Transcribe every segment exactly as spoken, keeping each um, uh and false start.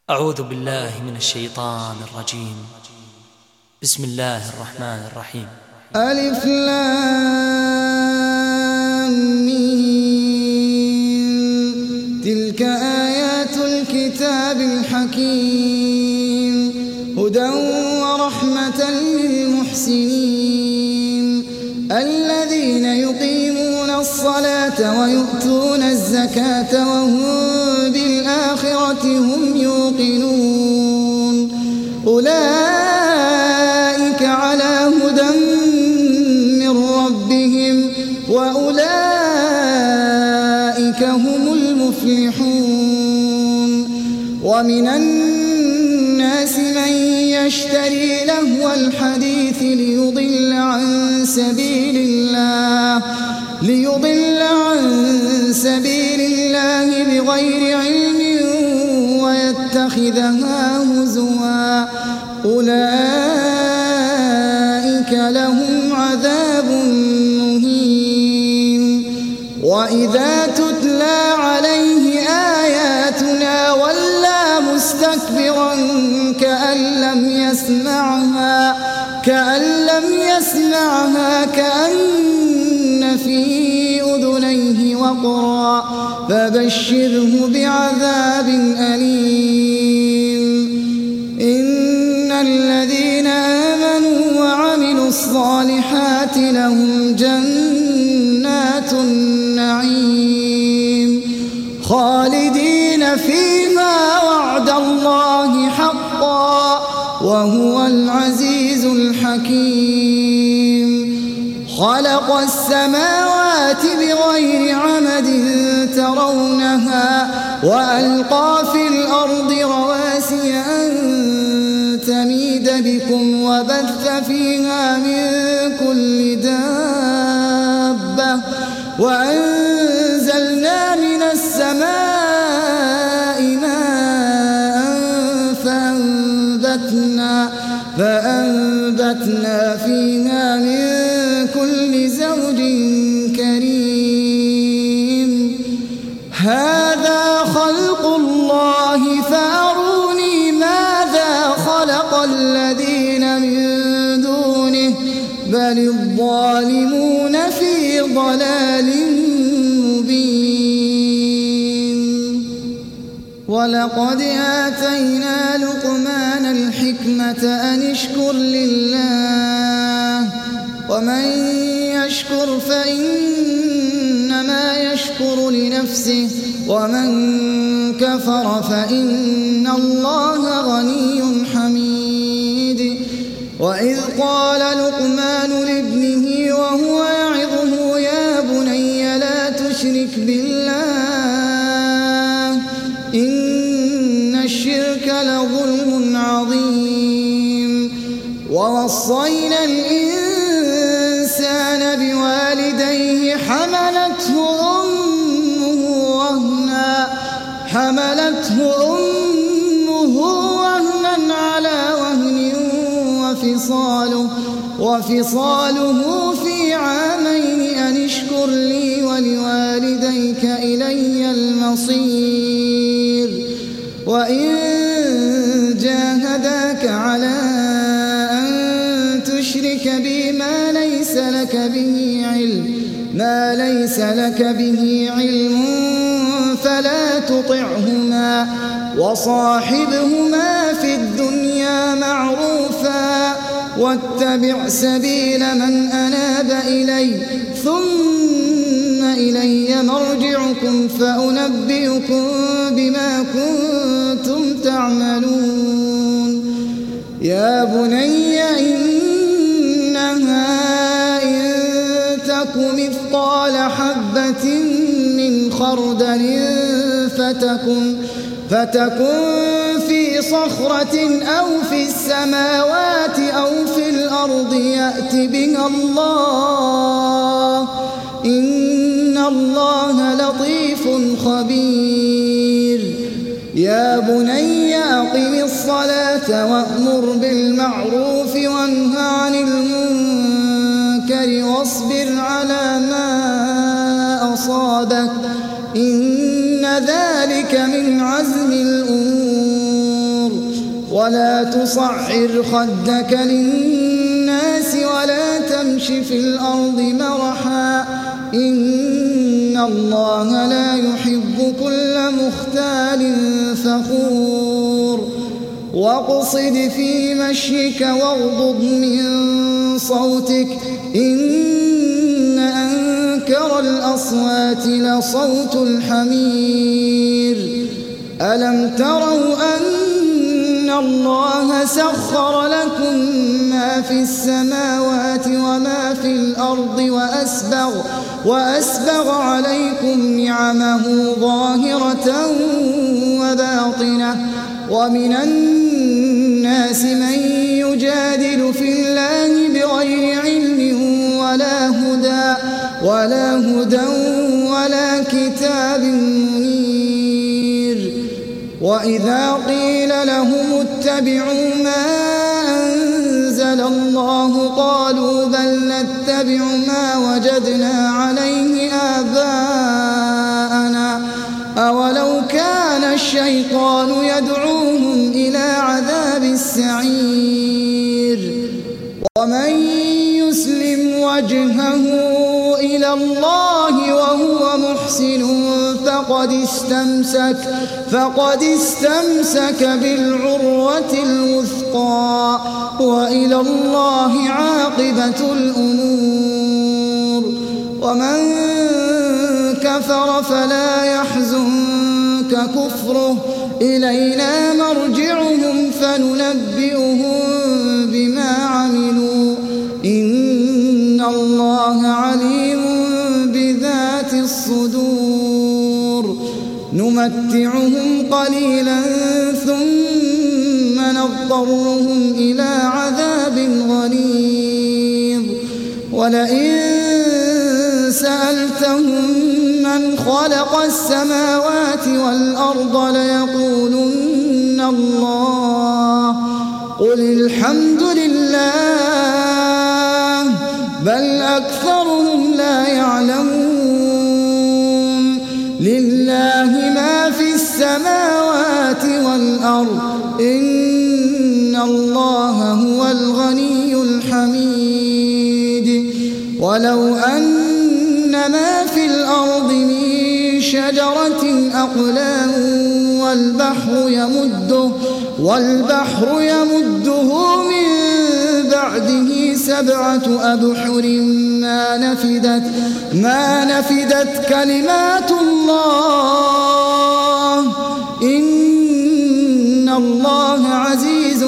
أعوذ بالله من الشيطان الرجيم. بسم الله الرحمن الرحيم. ألف لام ميم. تلك آيات الكتاب الحكيم هدى ورحمة للمحسنين الذين يقيمون الصلاة ويؤتون الزكاة وهم بالآخرة هم يوقنون أولئك على هدى من ربهم وأولئك هم المفلحون. ومن الناس من يشتري لهو الحديث ليضل عن سبيل الله ليضل عن سبيل الله بغير علم ويتخذها هزوا أولئك لهم عذاب مهين. وإذا تتلى عليه آياتنا ولى مستكبرا كأن لم يسمعها كأن لم يسمعها كأن في أذنيه وقرا فبشره بعذاب أليم. إن الذين آمنوا وعملوا الصالحات لهم جنات النعيم خالدين فيها وعد الله حقا وهو العزيز الحكيم. خلق السماوات بغير عمد ترونها وألقى في الأرض رواسي أن تميد بكم وبث فيها من كل دابة وأنزلنا من السماء ماء فأنبتنا, فأنبتنا فيها من كل زوج كريم. هذا خلق الله فأروني ماذا خلق الذين من دونه بل الظالمون في ضلال مبين. ولقد آتينا لقمان الحكمة أن اشكر لله ومن يشكر فإنما يشكر لنفسه ومن كفر فإن الله غني حميد. وإذ قال لقمان لابنه وهو يعظه يا بني لا تشرك بالله إن الشرك لظلم عظيم. ووصينا الإنسان بوالديه حملته أمه وهنا حملته أمه وهنا على وهن وفصاله وفصاله في عامين أن اشكر لي ولوالديك إلي المصير. وإن جاهداك على أن تشرك بي ما ليس لك به علم ما ليس لك به علم فلا تطعهما وصاحبهما في الدنيا معروفا واتبع سبيل من أناب إلي ثم إلي مرجعكم فأنبئكم بما كنتم تعملون. يا بني إنها إن تك مثقال حبة من خردل فتكن, فتكن في صخرة أو في السماوات أو في الأرض يأت بها الله إن الله لطيف خبير. يا بني أقم الصلاة وأمر بالمعروف وانه عن المنكر واصبر على ما أصابك إن ذلك من عزم الأمور. ولا تصعر خدك للناس ولا تمش في الأرض مرحا إن الله لا يحب كل مختال فخور واقصد في مشيك واغضض من صوتك إن أنكر الأصوات لصوت الحمير ألم تروا أن الله سخر لكم ما في السماوات وما في الأرض وأسبغ, وأسبغ عليكم نعمه ظاهرة وباطنة ومن الناس من يجادل في الله بغير علم ولا هدى ولا هدى ولا كتاب منير وإذا قيل لهم اتبعوا ما أنزل الله قالوا بل نتبع ما وجدنا عليه آباءنا أولو كان الشيطان يدعوهم إلى عذاب السعير ومن يسلم وجهه إلى الله وهو محسن فقد استمسك فقد استمسك بالعروة الوثقى وإلى الله عاقبة الأمور ومن كفر فلا يحزنك كفره إلينا مرجعهم فننبئهم بما عملوا إن الله عليم بذات الصدور نمتعهم قليلا ثم نضطرهم إلى عذاب غليظ ولئن سألتهم من خلق السماوات والأرض ليقولن الله قل الحمد لله بل أكثرهم لا يعلمون لله ما في السماوات والأرض إن الله هو الغني الحميد ولو أن ما في الأرض من شجرة أقلام والبحر يمده والبحر يمده من بعده سبعة أبحر ما نفدت ما نفدت كلمات الله إن الله عزيز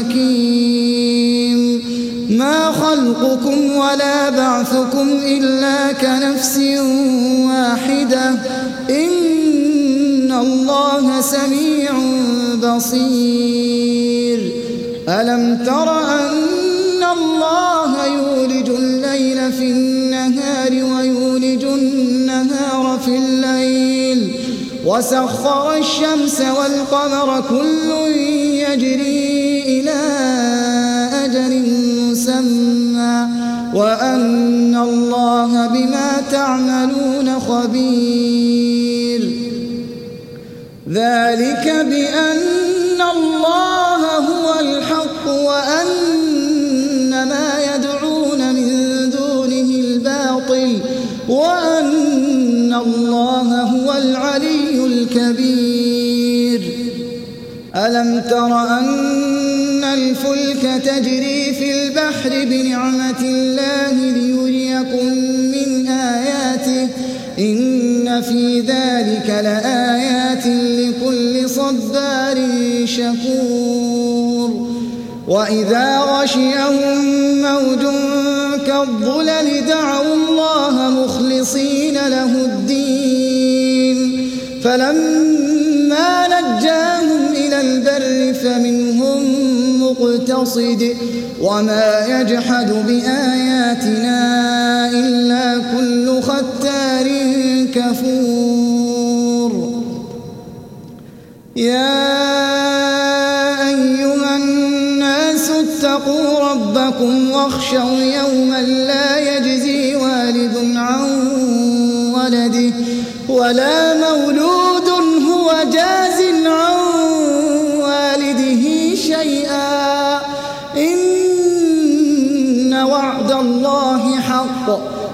حكيم ما خلقكم ولا بعثكم إلا كنفس واحدة إن الله سميع بصير ألم تر أن الله يولج الليل في النهار ويولج النهار في الليل وسخر الشمس والقمر كل يجري إلى أجل مسمى وأن الله بما تعملون خبير ذلك بأن الله هو الحق وأن ما يدعون من دونه الباطل وأن الله هو العلي الكبير ألم تر أن الفلك تجري في البحر بنعمة الله ليريكم من آياته إن في ذلك لآيات لكل صبار شكور وإذا غشيهم موج كالظلل دعوا الله مخلصين له الدين فلما نجاهم إلى البر فمنهم مقتصد وما يجحد بآياتنا إلا كل ختار كفور يا أيها الناس اتقوا ربكم واخشوا يوما لا يجزي والد عن ولده ولا مولود هو جاز عن والده شيئا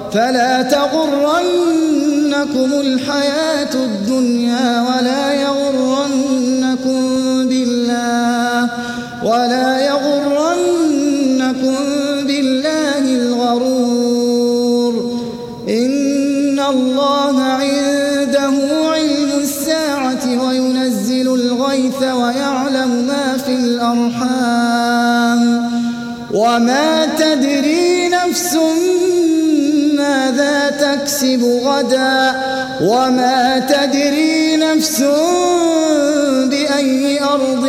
فلا تغرنكم الحياة الدنيا ولا يغرنكم بالله ولا يغرنكم بالله الغرور إن الله عنده علم الساعة وينزل الغيث ويعلم ما في الأرحام وما تدري نفس ماذا تكسب غدا وما تدري نفس بأي أرض